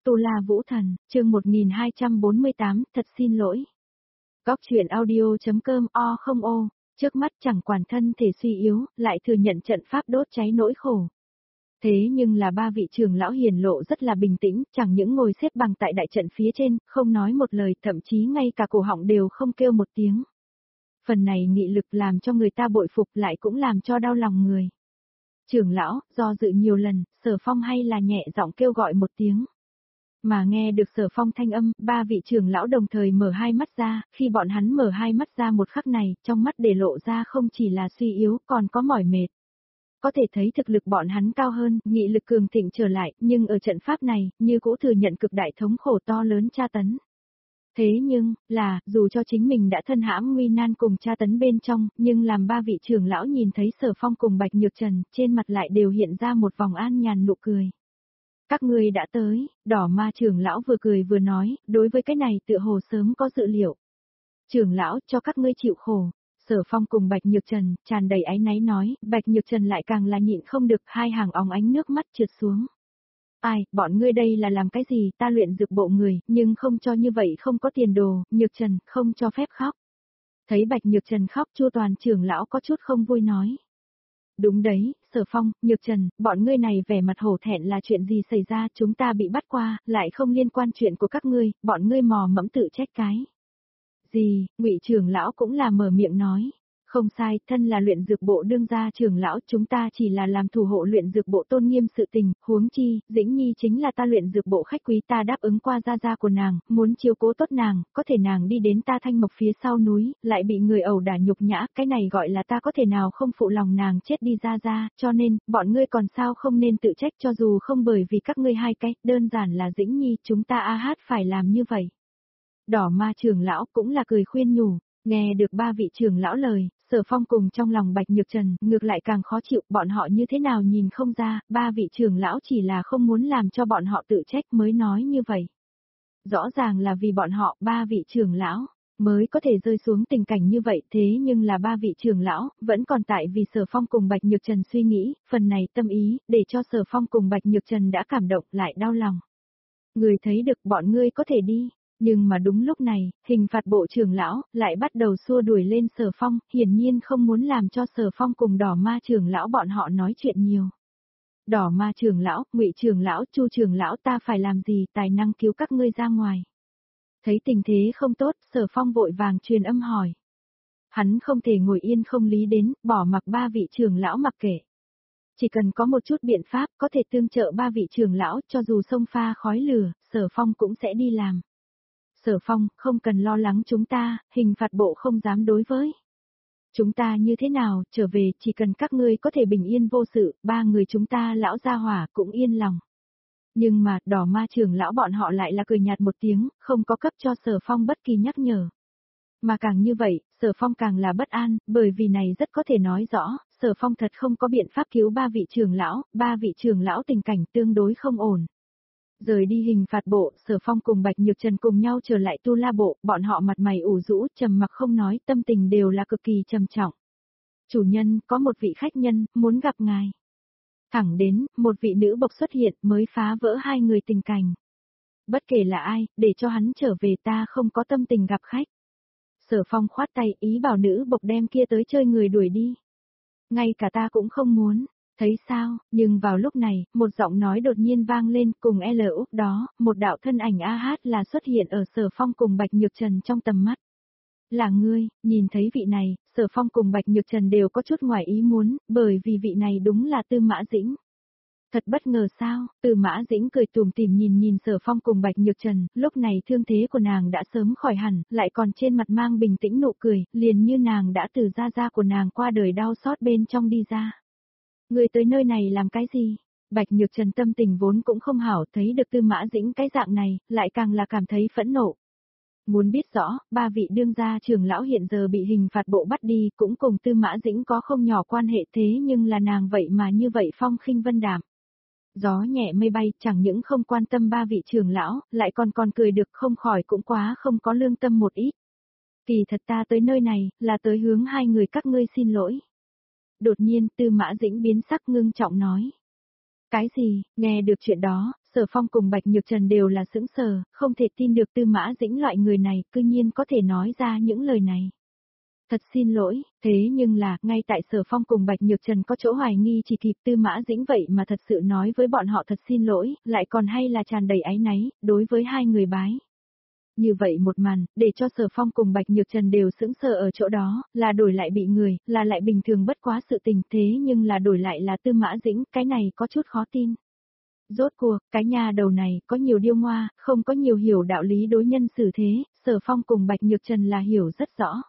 Tu La Vũ Thần, chương 1248, thật xin lỗi. Góc truyện audio.com o không ô, trước mắt chẳng quản thân thể suy yếu, lại thừa nhận trận pháp đốt cháy nỗi khổ. Thế nhưng là ba vị trưởng lão hiền lộ rất là bình tĩnh, chẳng những ngồi xếp bằng tại đại trận phía trên, không nói một lời, thậm chí ngay cả cổ họng đều không kêu một tiếng. Phần này nghị lực làm cho người ta bội phục lại cũng làm cho đau lòng người. Trưởng lão, do dự nhiều lần, Sở Phong hay là nhẹ giọng kêu gọi một tiếng. Mà nghe được Sở Phong thanh âm, ba vị trưởng lão đồng thời mở hai mắt ra, khi bọn hắn mở hai mắt ra một khắc này, trong mắt để lộ ra không chỉ là suy yếu còn có mỏi mệt. Có thể thấy thực lực bọn hắn cao hơn, nghị lực cường thịnh trở lại, nhưng ở trận pháp này, như cũ thừa nhận cực đại thống khổ to lớn tra tấn. Thế nhưng, dù cho chính mình đã thân hãm nguy nan cùng tra tấn bên trong, nhưng làm ba vị trưởng lão nhìn thấy Sở Phong cùng Bạch Nhược Trần, trên mặt lại đều hiện ra một vòng an nhàn nụ cười. Các ngươi đã tới, Đỏ Ma trưởng lão vừa cười vừa nói, đối với cái này tựa hồ sớm có dự liệu. Trưởng lão cho các ngươi chịu khổ. Sở Phong cùng Bạch Nhược Trần, tràn đầy áy náy nói, Bạch Nhược Trần lại càng là nhịn không được, hai hàng óng ánh nước mắt trượt xuống. Ai, bọn ngươi đây là làm cái gì, ta luyện dược bộ người, nhưng không cho như vậy không có tiền đồ, Nhược Trần, không cho phép khóc. Thấy Bạch Nhược Trần khóc, Chu Toàn trưởng lão có chút không vui nói. Đúng đấy, Sở Phong, Nhược Trần, bọn ngươi này vẻ mặt hổ thẹn là chuyện gì xảy ra, chúng ta bị bắt qua, lại không liên quan chuyện của các ngươi, bọn ngươi mò mẫm tự trách cái. Gì, Ngụy trưởng lão cũng là mở miệng nói. Không sai, thân là luyện dược bộ đương gia trưởng lão, chúng ta chỉ là làm thủ hộ luyện dược bộ tôn nghiêm sự tình, huống chi, Dĩnh Nhi chính là ta luyện dược bộ khách quý, ta đáp ứng qua gia của nàng, muốn chiếu cố tốt nàng, có thể nàng đi đến ta Thanh Mộc phía sau núi, lại bị người ẩu đả nhục nhã, cái này gọi là ta có thể nào không phụ lòng nàng chết đi gia, cho nên, bọn ngươi còn sao không nên tự trách, cho dù không bởi vì các ngươi hai cái, đơn giản là Dĩnh Nhi, chúng ta phải làm như vậy. Đỏ Ma trưởng lão cũng là cười khuyên nhủ. Nghe được ba vị trưởng lão lời, Sở Phong cùng trong lòng Bạch Nhược Trần, ngược lại càng khó chịu, bọn họ như thế nào nhìn không ra, ba vị trưởng lão chỉ là không muốn làm cho bọn họ tự trách mới nói như vậy. Rõ ràng là vì bọn họ, ba vị trưởng lão, mới có thể rơi xuống tình cảnh như vậy, thế nhưng là ba vị trưởng lão, vẫn còn tại vì Sở Phong cùng Bạch Nhược Trần suy nghĩ, phần này tâm ý, để cho Sở Phong cùng Bạch Nhược Trần đã cảm động lại đau lòng. Người thấy được bọn ngươi có thể đi. Nhưng mà đúng lúc này, hình phạt bộ trưởng lão lại bắt đầu xua đuổi lên Sở Phong, hiển nhiên không muốn làm cho Sở Phong cùng Đỏ Ma trưởng lão bọn họ nói chuyện nhiều. Đỏ Ma trưởng lão, Ngụy trưởng lão, Chu trưởng lão, ta phải làm gì, tài năng cứu các ngươi ra ngoài. Thấy tình thế không tốt, Sở Phong vội vàng truyền âm hỏi. Hắn không thể ngồi yên không lý đến, bỏ mặc ba vị trưởng lão mặc kệ. Chỉ cần có một chút biện pháp có thể tương trợ ba vị trưởng lão, cho dù sông pha khói lửa, Sở Phong cũng sẽ đi làm. Sở Phong, không cần lo lắng chúng ta, hình phạt bộ không dám đối với. Chúng ta như thế nào, trở về, chỉ cần các ngươi có thể bình yên vô sự, ba người chúng ta lão gia hỏa cũng yên lòng. Nhưng mà, Đỏ Ma trưởng lão bọn họ lại là cười nhạt một tiếng, không có cấp cho Sở Phong bất kỳ nhắc nhở. Mà càng như vậy, Sở Phong càng là bất an, bởi vì này rất có thể nói rõ, Sở Phong thật không có biện pháp cứu ba vị trưởng lão tình cảnh tương đối không ổn. Rời đi hình phạt bộ, Sở Phong cùng Bạch Nhược Trần cùng nhau trở lại Tu La bộ, bọn họ mặt mày ủ rũ, trầm mặc không nói, tâm tình đều là cực kỳ trầm trọng. Chủ nhân, có một vị khách nhân, muốn gặp ngài. Thẳng đến, một vị nữ bộc xuất hiện mới phá vỡ hai người tình cảnh. Bất kể là ai, để cho hắn trở về ta không có tâm tình gặp khách. Sở Phong khoát tay ý bảo nữ bộc đem kia tới chơi người đuổi đi. Ngay cả ta cũng không muốn. Thấy sao, nhưng vào lúc này, một giọng nói đột nhiên vang lên cùng lúc đó, một đạo thân ảnh là xuất hiện ở Sở Phong cùng Bạch Nhược Trần trong tầm mắt. Là ngươi, nhìn thấy vị này, Sở Phong cùng Bạch Nhược Trần đều có chút ngoài ý muốn, bởi vì vị này đúng là Tư Mã Dĩnh. Thật bất ngờ sao, Tư Mã Dĩnh cười tủm tỉm nhìn Sở Phong cùng Bạch Nhược Trần, lúc này thương thế của nàng đã sớm khỏi hẳn, lại còn trên mặt mang bình tĩnh nụ cười, liền như nàng đã từ da của nàng qua đời đau xót bên trong đi ra. Người tới nơi này làm cái gì? Bạch Nhược Trần tâm tình vốn cũng không hảo, thấy được Tư Mã Dĩnh cái dạng này, lại càng là cảm thấy phẫn nộ. Muốn biết rõ, ba vị đương gia trưởng lão hiện giờ bị hình phạt bộ bắt đi, cũng cùng Tư Mã Dĩnh có không nhỏ quan hệ, thế nhưng là nàng vậy mà như vậy phong khinh vân đạm. Gió nhẹ mây bay, chẳng những không quan tâm ba vị trưởng lão, lại còn cười được, không khỏi cũng quá không có lương tâm một ít. Kỳ thật ta tới nơi này, là tới hướng hai người các ngươi xin lỗi. Đột nhiên, Tư Mã Dĩnh biến sắc ngưng trọng nói. Cái gì, nghe được chuyện đó, Sở Phong cùng Bạch Nhược Trần đều là sững sờ, không thể tin được Tư Mã Dĩnh loại người này cư nhiên có thể nói ra những lời này. Thật xin lỗi, thế nhưng là, ngay tại Sở Phong cùng Bạch Nhược Trần có chỗ hoài nghi chỉ kịp Tư Mã Dĩnh vậy mà thật sự nói với bọn họ thật xin lỗi, lại còn hay là tràn đầy áy náy, đối với hai người bái. Như vậy một màn, để cho Sở Phong cùng Bạch Nhược Trần đều sững sờ ở chỗ đó, là đổi lại bị người, là lại bình thường bất quá sự tình thế nhưng là đổi lại là Tư Mã Dĩnh, cái này có chút khó tin. Rốt cuộc, cái nhà đầu này có nhiều điêu ngoa, không có nhiều hiểu đạo lý đối nhân xử thế, Sở Phong cùng Bạch Nhược Trần là hiểu rất rõ.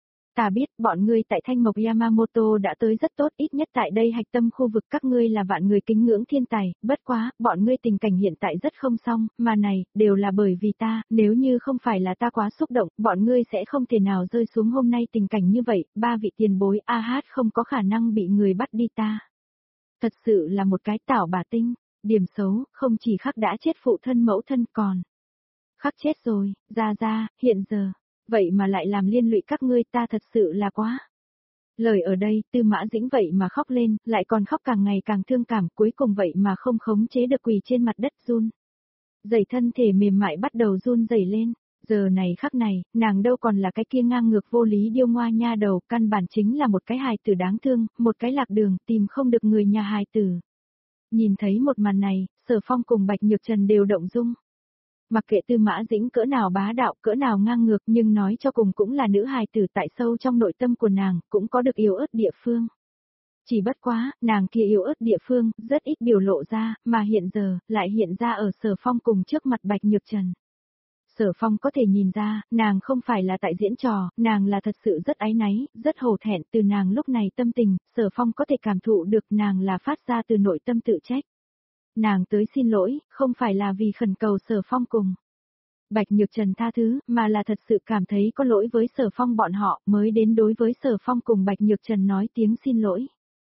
Ta biết, bọn ngươi tại Thanh Mộc Yamamoto đã tới rất tốt, ít nhất tại đây hạch tâm khu vực các ngươi là vạn người kính ngưỡng thiên tài, bất quá, bọn ngươi tình cảnh hiện tại rất không xong, mà này, đều là bởi vì ta, nếu như không phải là ta quá xúc động, bọn ngươi sẽ không thể nào rơi xuống hôm nay tình cảnh như vậy, ba vị tiền bối AH không có khả năng bị người bắt đi ta. Thật sự là một cái tảo bà tinh, điểm xấu, không chỉ khắc đã chết phụ thân mẫu thân còn. Khắc chết rồi, ra, hiện giờ. Vậy mà lại làm liên lụy các ngươi ta thật sự là quá. Lời ở đây, Tư Mã Dĩnh vậy mà khóc lên, lại còn khóc càng ngày càng thương cảm, cuối cùng vậy mà không khống chế được quỳ trên mặt đất run. Dày thân thể mềm mại bắt đầu run rẩy lên, giờ này khắc này, nàng đâu còn là cái kia ngang ngược vô lý điêu ngoa nha đầu, căn bản chính là một cái hài tử đáng thương, một cái lạc đường, tìm không được người nhà hài tử. Nhìn thấy một màn này, Sở Phong cùng Bạch Nhược Trần đều động dung. Mặc kệ Tư Mã Dĩnh cỡ nào bá đạo, cỡ nào ngang ngược nhưng nói cho cùng cũng là nữ hài tử tại sâu trong nội tâm của nàng, cũng có được yếu ớt địa phương. Chỉ bất quá, nàng kia yếu ớt địa phương, rất ít biểu lộ ra, mà hiện giờ, lại hiện ra ở Sở Phong cùng trước mặt Bạch Nhược Trần. Sở Phong có thể nhìn ra, nàng không phải là tại diễn trò, nàng là thật sự rất áy náy, rất hổ thẹn từ nàng lúc này tâm tình, Sở Phong có thể cảm thụ được nàng là phát ra từ nội tâm tự trách. Nàng tới xin lỗi, không phải là vì khẩn cầu Sở Phong cùng Bạch Nhược Trần tha thứ, mà là thật sự cảm thấy có lỗi với Sở Phong bọn họ mới đến đối với Sở Phong cùng Bạch Nhược Trần nói tiếng xin lỗi.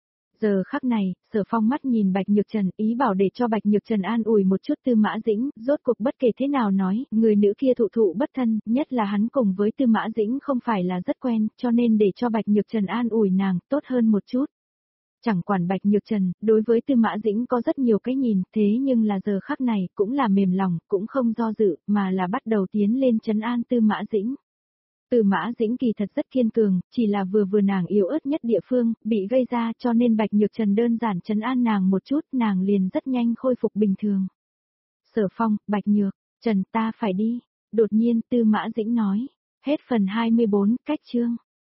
Giờ khắc này, Sở Phong mắt nhìn Bạch Nhược Trần ý bảo để cho Bạch Nhược Trần an ủi một chút Tư Mã Dĩnh, rốt cuộc bất kể thế nào nói, người nữ kia thụ thụ bất thân, nhất là hắn cùng với Tư Mã Dĩnh không phải là rất quen, cho nên để cho Bạch Nhược Trần an ủi nàng tốt hơn một chút. Chẳng quản Bạch Nhược Trần, đối với Tư Mã Dĩnh có rất nhiều cái nhìn, thế nhưng là giờ khắc này cũng là mềm lòng, cũng không do dự, mà là bắt đầu tiến lên trấn an Tư Mã Dĩnh. Tư Mã Dĩnh kỳ thật rất kiên cường, chỉ là vừa nàng yếu ớt nhất địa phương, bị gây ra cho nên Bạch Nhược Trần đơn giản trấn an nàng một chút, nàng liền rất nhanh khôi phục bình thường. Sở Phong, Bạch Nhược Trần ta phải đi, đột nhiên Tư Mã Dĩnh nói, hết phần 24, cách chương.